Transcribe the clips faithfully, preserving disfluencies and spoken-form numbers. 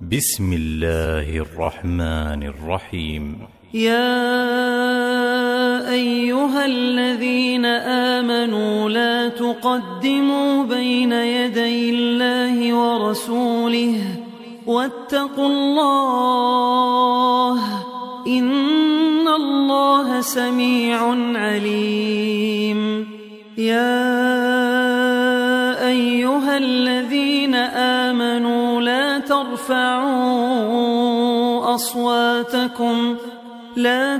بسم الله الرحمن الرحيم. يا أيها الذين آمنوا لا تقدموا بين يدي الله ورسوله واتقوا الله إن الله سميع عليم. يا أيها الذين آمنوا لا ترفعوا أصواتكم لا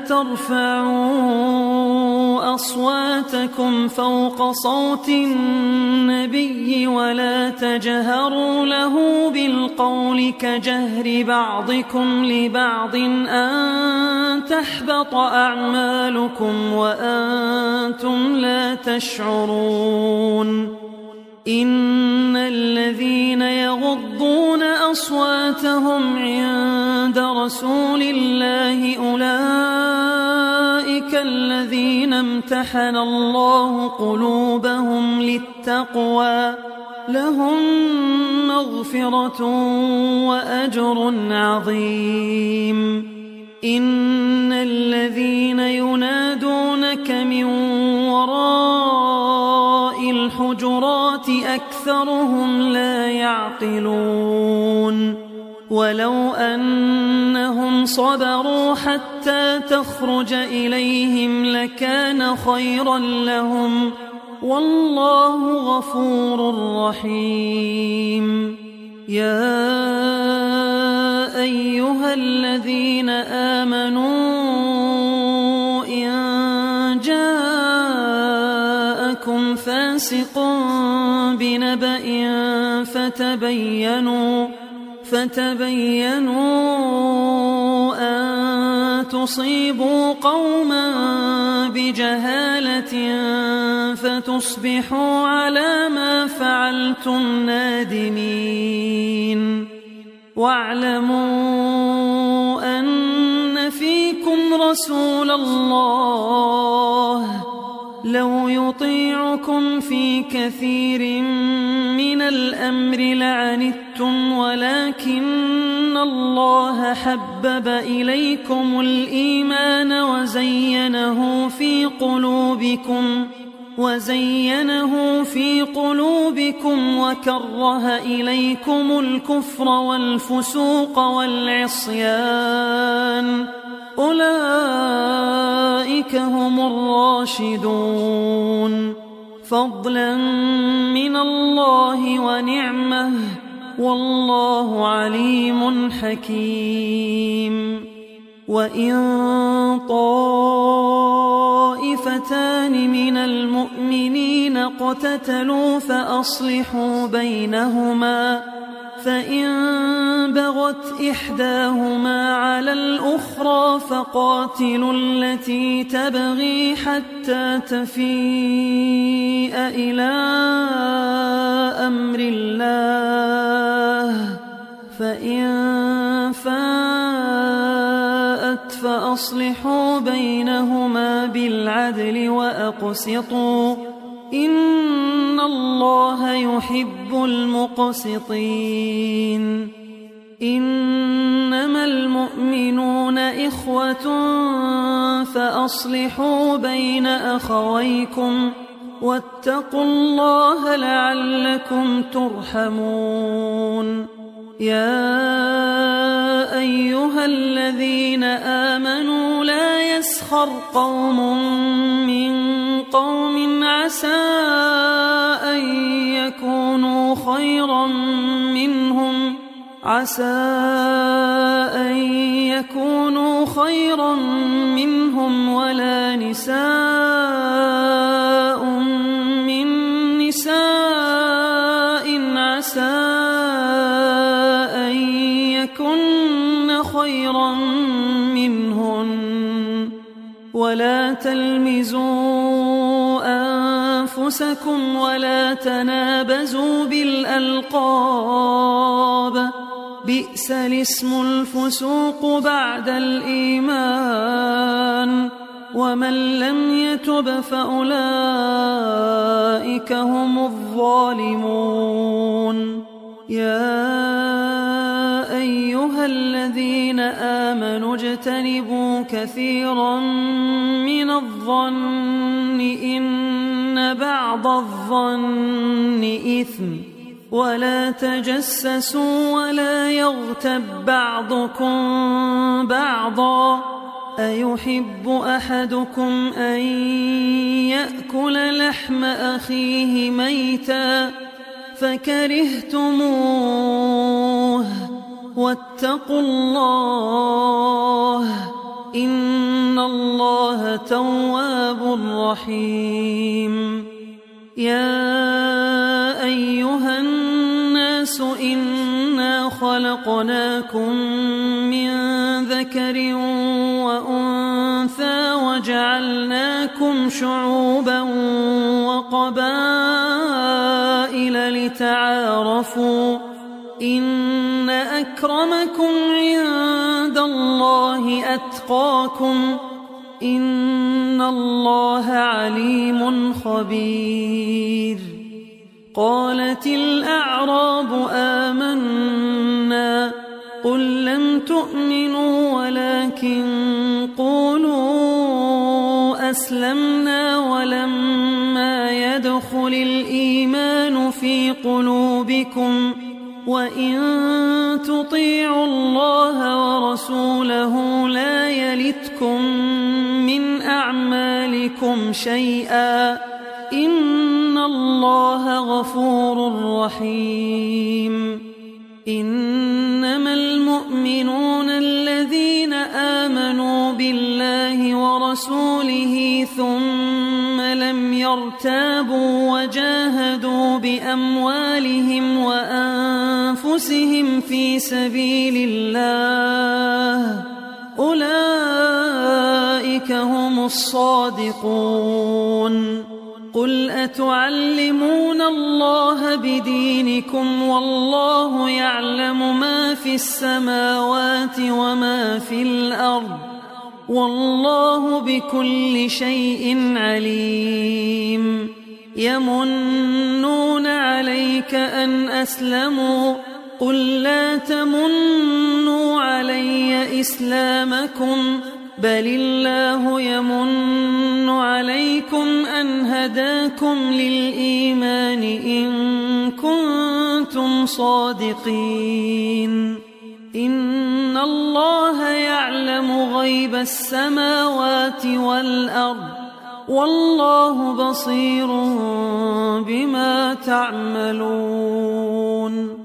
ترفعوا أصواتكم فوق صوت النبي ولا تجهروا له بالقول كجهر بعضكم لبعض أن تحبط أعمالكم وأنتم لا تشعرون. إن الذين يغضون أصواتهم عند رسول الله أولئك الذين امتحن الله قلوبهم للتقوى لهم مغفرة وأجر عظيم. إن الذين ينادونك من وراء الحجرات أكثرهم لا يعقلون. ولو أنهم صبروا حتى تخرج إليهم لكان خيرا لهم والله غفور رحيم. يا أيها الذين آمنوا إن جاءكم فاسق بنبأ فتبينوا فتبينوا أن تصيبوا قوما بجهالة فتصبحوا على ما فعلتم نادمين. واعلموا أن فيكم رسول الله لو يطيعكم في كثير من الأمر لعنتم ولكن الله حبب إليكم الإيمان وزينه في قلوبكم وزينه في قلوبكم وكره إليكم الكفر والفسوق والعصيان أولئك هم الراشدون فضلا من الله ونعمه والله عليم حكيم. وإن طائفتان من المؤمنين اقتتلوا فأصلحوا بينهما فإن بغت إحداهما على الأخرى فقاتلوا التي تبغي حتى تفيء إلى أمر الله فإن فاءت فأصلحوا بينهما بالعدل وأقسطوا إن الله يحب المقسطين. إنما المؤمنون إخوة فأصلحوا بين أخويكم واتقوا الله لعلكم ترحمون. يا أيها الذين آمنوا لا يسخر قوم من قوم عسى أن يكونوا خيرا منهم عسى أن يكونوا خيرا منهم ولا نساء من نساء عسى أن يكن خيرا منهن ولا تلمزوا أنفسكم ولا تنابزوا بالألقاب بئس الاسم الفسوق بعد الإيمان ومن لم يتب فأولئك هم الظالمون. يا أيها أيها الذين آمنوا اجتنبوا كثيرا من الظن إن بعض الظن إثم ولا تجسسوا ولا يغتب بعضكم بعضا أيحب أحدكم أن يأكل لحم أخيه ميتا فكرهتموه واتقوا الله إن الله تواب رحيم يا أيها الناس إنا خلقناكم من ذكر وأنثى وجعلناكم شعوبا وقبائل لتعارفوا إن أكرمكم عند الله أتقاكم إن الله عليم خبير قالت الأعراب آمنا قل لم تؤمنوا ولكن قولوا أسلمنا ولما يدخل الإيمان في قلوبكم وإن تطيعوا الله ورسوله لا يلتكم من أعمالكم شيئا إن الله غفور رحيم إنما المؤمنون الذين آمنوا بالله ورسوله ثم لم يرتابوا وجاهدوا بأموالهم وأنفسهم في سبيل الله أولئك هم الصادقون قل أتعلمون الله بدينكم والله يعلم ما في السماوات وما في الأرض والله بكل شيء عليم يمنون عليك أن أسلموا قل لا تمنوا علي إسلامكم بل الله يمن عليكم أن هداكم للإيمان إن كنتم صادقين إن الله يعلم غيب السماوات والأرض والله بصير بما تعملون